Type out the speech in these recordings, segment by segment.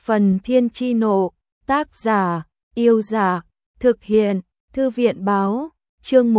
Phần Thiên Chi Nộ, tác giả, Yêu Dạ, thực hiện, Thư viện Báo, chương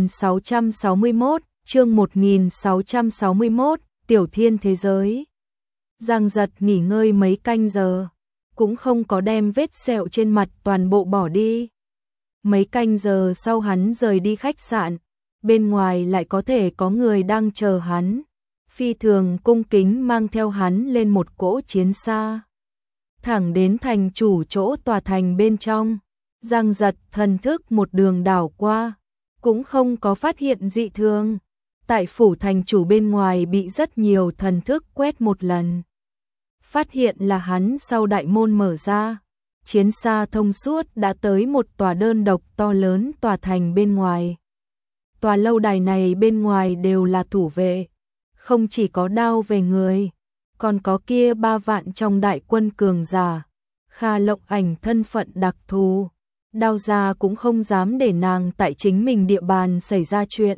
1661, Tiểu Thiên Thế Giới. Giang Giật nghỉ ngơi mấy canh giờ, cũng không có đem vết sẹo trên mặt toàn bộ bỏ đi. Mấy canh giờ sau hắn rời đi khách sạn, bên ngoài lại có thể có người đang chờ hắn. Phi thường cung kính mang theo hắn lên một cỗ chiến xa. Thẳng đến thành chủ chỗ tòa thành bên trong, Giang Giật thần thức một đường đảo qua, cũng không có phát hiện dị thường. Tại phủ thành chủ bên ngoài bị rất nhiều thần thức quét một lần. Phát hiện là hắn sau đại môn mở ra, chiến xa thông suốt đã tới một tòa đơn độc to lớn tòa thành bên ngoài. Tòa lâu đài này bên ngoài đều là thủ vệ, không chỉ có đao về người, còn có kia 3 vạn trong đại quân cường giả. Kha Lộng Ảnh thân phận đặc thù, Đao gia cũng không dám để nàng tại chính mình địa bàn xảy ra chuyện.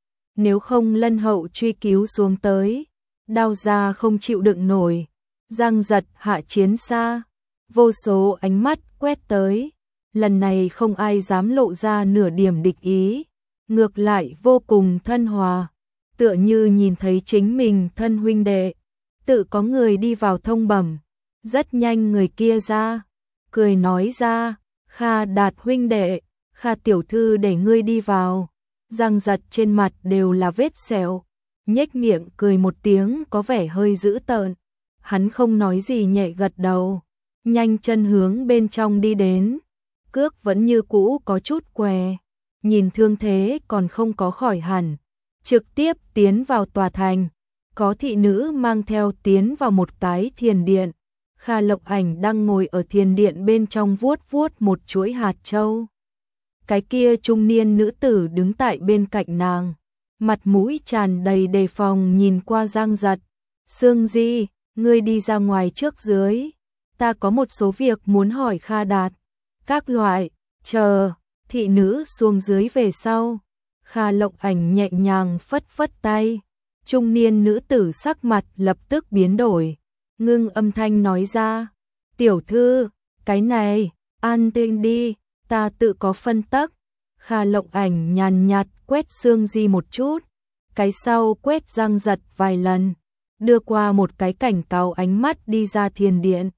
Nếu không Lân Hậu truy cứu xuống tới, Đao gia không chịu đựng nổi. Giang Giật hạ chiến xa, vô số ánh mắt quét tới, lần này không ai dám lộ ra nửa điểm địch ý, ngược lại vô cùng thân hòa, tựa như nhìn thấy chính mình thân huynh đệ. Tự có người đi vào thông bẩm, rất nhanh người kia ra, cười nói ra, Kha Đạt huynh đệ, Kha tiểu thư để ngươi đi vào. Giang Giật trên mặt đều là vết sẹo, nhếch miệng cười một tiếng có vẻ hơi dữ tợn. Hắn không nói gì nhẹ gật đầu, nhanh chân hướng bên trong đi đến, cước vẫn như cũ có chút què, nhìn thương thế còn không có khỏi hẳn, trực tiếp tiến vào tòa thành. Có thị nữ mang theo tiến vào một cái thiền điện. Kha Lộng Ảnh đang ngồi ở thiền điện bên trong vuốt vuốt một chuỗi hạt châu. Cái kia trung niên nữ tử đứng tại bên cạnh nàng, mặt mũi tràn đầy đề phòng nhìn qua Giang Giật. Sương Di, ngươi đi ra ngoài trước dưới, ta có một số việc muốn hỏi Kha Đạt. Các loại, chờ, thị nữ xuống dưới về sau. Kha Lộng Ảnh nhẹ nhàng phất phất tay. Trung niên nữ tử sắc mặt lập tức biến đổi, ngưng âm thanh nói ra, tiểu thư, cái này, an tĩnh đi, ta tự có phân tắc. Kha Lộng Ảnh nhàn nhạt quét Sương Di một chút, cái sau quét Giang Giật vài lần, đưa qua một cái cảnh cáo ánh mắt đi ra thiền điện.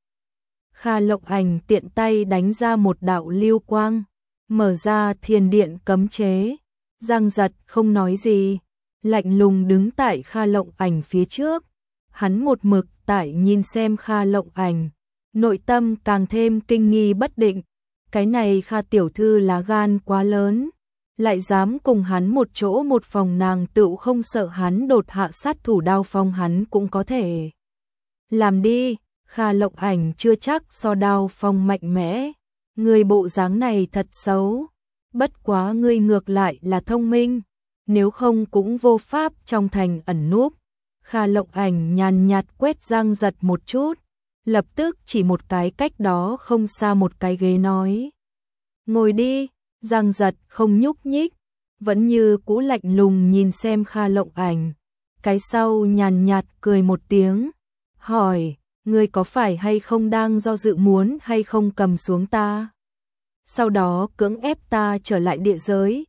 Kha Lộng Ảnh tiện tay đánh ra một đạo lưu quang, mở ra thiền điện cấm chế. Giang Giật không nói gì, lạnh lùng đứng tại Kha Lộng Ảnh phía trước. Hắn một mực tại nhìn xem Kha Lộng Ảnh, nội tâm càng thêm kinh nghi bất định. Cái này Kha tiểu thư lá gan quá lớn, lại dám cùng hắn một chỗ một phòng, nàng tựu không sợ hắn đột hạ sát thủ Đao Phong hắn cũng có thể làm đi. Kha Lộng Ảnh chưa chắc so Đao Phong mạnh mẽ, người bộ dáng này thật xấu, bất quá ngươi ngược lại là thông minh, nếu không cũng vô pháp trong thành ẩn núp. Kha Lộng Ảnh nhàn nhạt quét Giang Giật một chút, lập tức chỉ một cái cách đó không xa một cái ghế nói, ngồi đi. Giang Giật không nhúc nhích, vẫn như cũ lạnh lùng nhìn xem Kha Lộng Ảnh. Cái sau nhàn nhạt cười một tiếng, hỏi, ngươi có phải hay không đang do dự muốn hay không cầm xuống ta, sau đó cưỡng ép ta trở lại địa giới?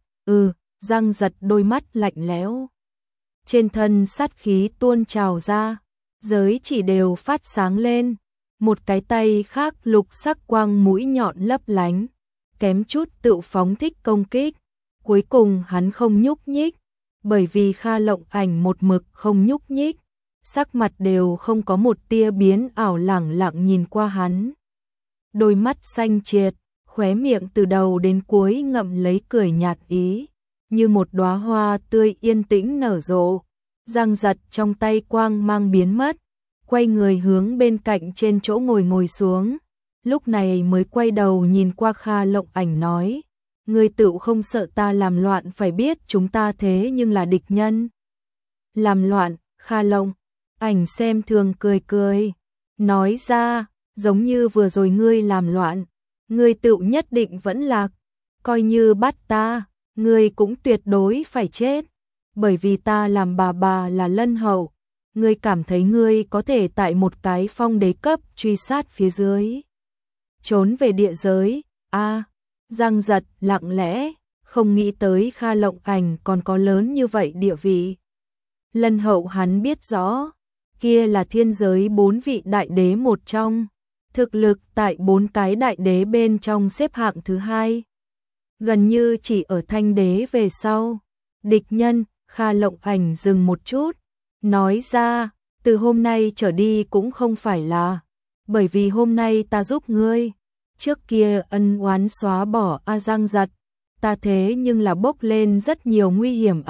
Giang Giật đôi mắt lạnh lẽo, trên thân sát khí tuôn trào ra, giới chỉ đều phát sáng lên, một cái tay khác lục sắc quang mũi nhọn lấp lánh, kém chút tự phóng thích công kích. Cuối cùng hắn không nhúc nhích, bởi vì Kha Lộng Ảnh một mực không nhúc nhích, sắc mặt đều không có một tia biến ảo, lẳng lặng nhìn qua hắn. Đôi mắt xanh triệt, khóe miệng từ đầu đến cuối ngậm lấy cười nhạt ý, như một đóa hoa tươi yên tĩnh nở rộ. Giang Giật trong tay quang mang biến mất, quay người hướng bên cạnh trên chỗ ngồi xuống, lúc này mới quay đầu nhìn qua Kha Lộng Ảnh nói, ngươi tự không sợ ta làm loạn, phải biết chúng ta thế nhưng là địch nhân. Làm loạn? Kha Lộng Ảnh xem thường cười cười, nói ra, giống như vừa rồi ngươi làm loạn, ngươi tự nhất định vẫn lạc, coi như bắt ta, ngươi cũng tuyệt đối phải chết, bởi vì ta làm bà là Lân Hậu, ngươi cảm thấy ngươi có thể tại một cái phong đế cấp truy sát phía dưới trốn về địa giới? Giang Giật lặng lẽ, không nghĩ tới Kha Lộng Ảnh còn có lớn như vậy địa vị. Lân Hậu hắn biết rõ, kia là thiên giới 4 vị đại đế một trong, thực lực tại 4 cái đại đế bên trong xếp hạng thứ 2. Gần như chỉ ở Thanh đế về sau. Địch nhân, Kha Lộng Ảnh dừng một chút, nói ra, từ hôm nay trở đi cũng không phải là, bởi vì hôm nay ta giúp ngươi. Trước kia ân oán xóa bỏ Giang Giật, ta thế nhưng là bốc lên rất nhiều nguy hiểm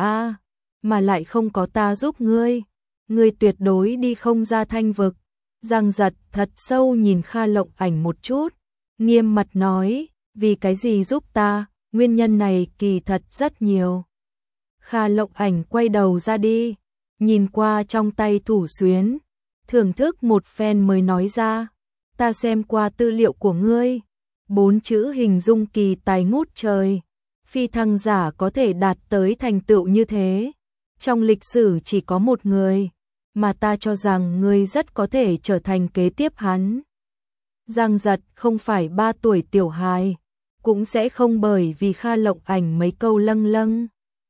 mà lại không có ta giúp ngươi tuyệt đối đi không ra Thanh vực. Giang Giật thật sâu nhìn Kha Lộng Ảnh một chút, nghiêm mặt nói, vì cái gì giúp ta, nguyên nhân này kỳ thật rất nhiều. Kha Lộng Ảnh quay đầu ra đi, nhìn qua trong tay thủ xuyến, thưởng thức một phen mới nói ra, ta xem qua tư liệu của ngươi, 4 chữ hình dung kỳ tài ngút trời, phi thăng giả có thể đạt tới thành tựu như thế, trong lịch sử chỉ có một người, mà ta cho rằng ngươi rất có thể trở thành kế tiếp hắn. Giang Giật không phải 3 tuổi tiểu hài, cũng sẽ không bởi vì Kha Lộng Ảnh mấy câu lâng lâng.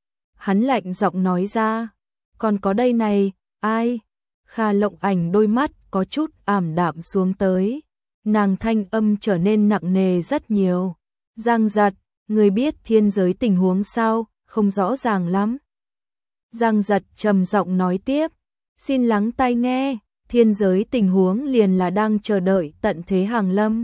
Hắn lạnh giọng nói ra, còn có đây này, ai? Kha Lộng Ảnh đôi mắt có chút ảm đạm xuống tới, nàng thanh âm trở nên nặng nề rất nhiều. Giang Giật, người biết thiên giới tình huống sao? Không rõ ràng lắm. Giang Giật trầm giọng nói tiếp, xin lắng tai nghe, thiên giới tình huống liền là đang chờ đợi tận thế hàng lâm.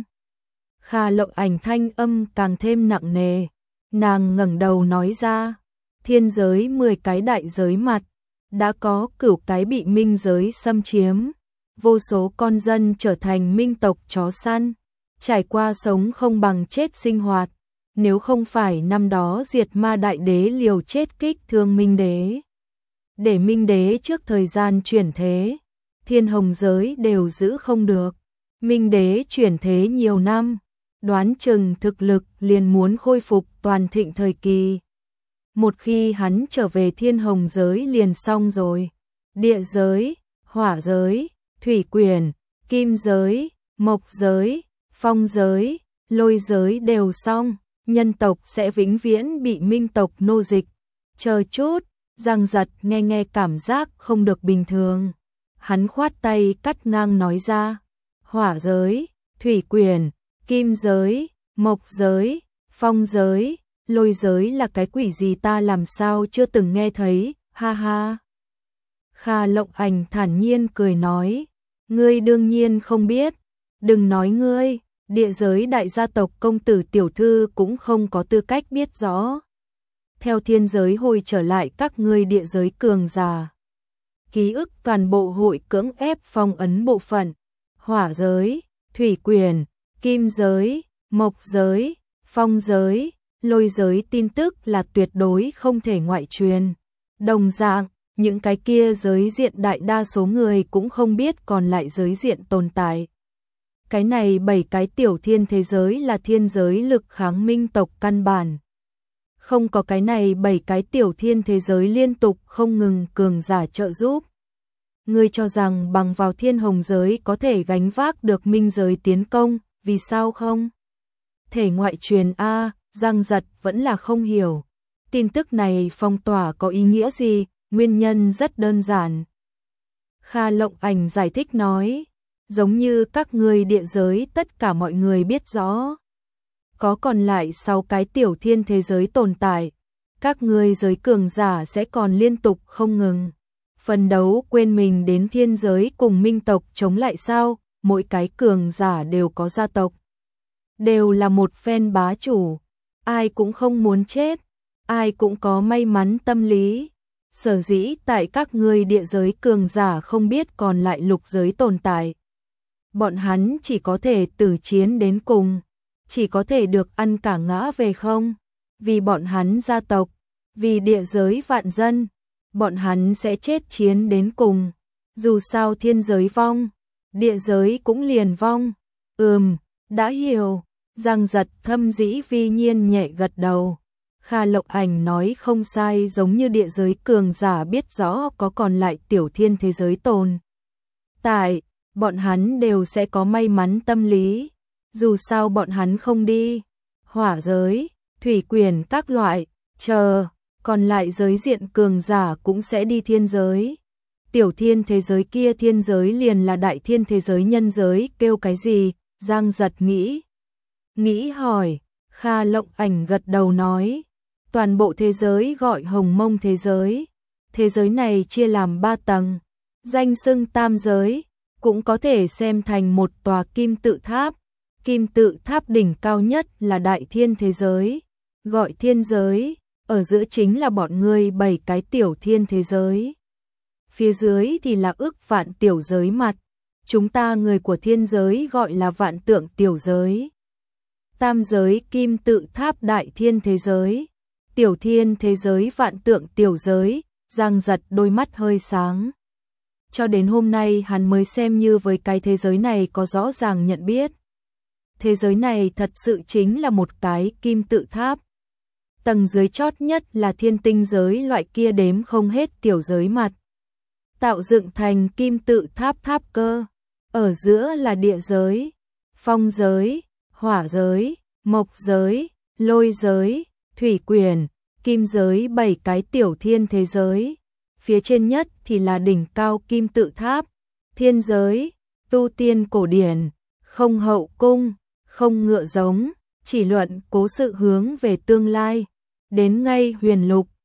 Kha Lộng Ảnh thanh âm càng thêm nặng nề, nàng ngẩng đầu nói ra, thiên giới 10 cái đại giới mặt, đã có 9 cái bị minh giới xâm chiếm, vô số con dân trở thành minh tộc chó săn, trải qua sống không bằng chết sinh hoạt, nếu không phải năm đó diệt ma đại đế liều chết kích thương minh đế. Để minh đế trước thời gian chuyển thế, thiên hồng giới đều giữ không được, minh đế chuyển thế nhiều năm, đoán chừng thực lực liền muốn khôi phục toàn thịnh thời kỳ. Một khi hắn trở về thiên hồng giới liền xong rồi, địa giới, hỏa giới, thủy quyền, kim giới, mộc giới, phong giới, lôi giới đều xong, nhân tộc sẽ vĩnh viễn bị minh tộc nô dịch. Chờ chút, Giang Giật nghe cảm giác không được bình thường. Hắn khoát tay cắt ngang nói ra, hỏa giới, thủy quyền, kim giới, mộc giới, phong giới, lôi giới là cái quỷ gì ta làm sao chưa từng nghe thấy, ha ha. Kha Lộng Ảnh thản nhiên cười nói, ngươi đương nhiên không biết, đừng nói ngươi, địa giới đại gia tộc công tử tiểu thư cũng không có tư cách biết rõ. Theo thiên giới hồi trở lại các ngươi địa giới cường giả, ký ức toàn bộ hội cưỡng ép phong ấn bộ phận, hỏa giới, thủy quyền, kim giới, mộc giới, phong giới, lôi giới tin tức là tuyệt đối không thể ngoại truyền. Đồng dạng, những cái kia giới diện đại đa số người cũng không biết còn lại giới diện tồn tại. Cái này 7 cái tiểu thiên thế giới là thiên giới lực kháng minh tộc căn bản. Không có cái này 7 cái tiểu thiên thế giới liên tục không ngừng cường giả trợ giúp. Ngươi cho rằng bằng vào thiên hồng giới có thể gánh vác được minh giới tiến công, vì sao không? Thể ngoại truyền Giang Giật vẫn là không hiểu. Tin tức này phong tỏa có ý nghĩa gì? Nguyên nhân rất đơn giản. Kha Lộng Ảnh giải thích nói, giống như các ngươi địa giới tất cả mọi người biết rõ. Có còn lại 6 cái tiểu thiên thế giới tồn tại, các ngươi giới cường giả sẽ còn liên tục không ngừng phân đấu quên mình đến thiên giới cùng minh tộc chống lại sao? Mỗi cái cường giả đều có gia tộc, đều là một phen bá chủ, ai cũng không muốn chết, ai cũng có may mắn tâm lý. Sở dĩ tại các ngươi địa giới cường giả không biết còn lại lục giới tồn tại, bọn hắn chỉ có thể tử chiến đến cùng, chỉ có thể được ăn cả ngã về không, vì bọn hắn gia tộc, vì địa giới vạn dân, bọn hắn sẽ chết chiến đến cùng. Dù sao thiên giới vong, địa giới cũng liền vong. Đã hiểu. Giang Giật thâm dĩ vi nhiên nhẹ gật đầu. Kha Lộc Ảnh nói không sai, giống như địa giới cường giả biết rõ có còn lại tiểu thiên thế giới tồn tại, bọn hắn đều sẽ có may mắn tâm lý. Dù sao bọn hắn không đi hỏa giới, thủy quyền các loại, còn lại giới diện cường giả cũng sẽ đi thiên giới. Tiểu thiên thế giới kia thiên giới liền là đại thiên thế giới nhân giới, kêu cái gì? Giang Giật nghĩ hỏi. Kha Lộc Ảnh gật đầu nói, toàn bộ thế giới gọi Hồng Mông thế giới. Thế giới này chia làm 3 tầng, danh xưng tam giới, cũng có thể xem thành một tòa kim tự tháp. Kim tự tháp đỉnh cao nhất là đại thiên thế giới, gọi thiên giới, ở giữa chính là bọn ngươi 7 cái tiểu thiên thế giới. Phía dưới thì là ức vạn tiểu giới mặt, chúng ta người của thiên giới gọi là vạn tượng tiểu giới. Tam giới kim tự tháp đại thiên thế giới, tiểu thiên thế giới vạn tượng tiểu giới. Giang Giật đôi mắt hơi sáng. Cho đến hôm nay hắn mới xem như với cái thế giới này có rõ ràng nhận biết. Thế giới này thật sự chính là một cái kim tự tháp. Tầng dưới chót nhất là thiên tinh giới, loại kia đếm không hết tiểu giới mặt, tạo dựng thành kim tự tháp tháp cơ. Ở giữa là địa giới, phong giới, hỏa giới, mộc giới, lôi giới, thủy quyền, kim giới, 7 cái tiểu thiên thế giới. Phía trên nhất thì là đỉnh cao kim tự tháp, thiên giới, tu tiên cổ điển, không hậu cung, không ngựa giống, chỉ luận cố sự hướng về tương lai, đến ngay huyền lục,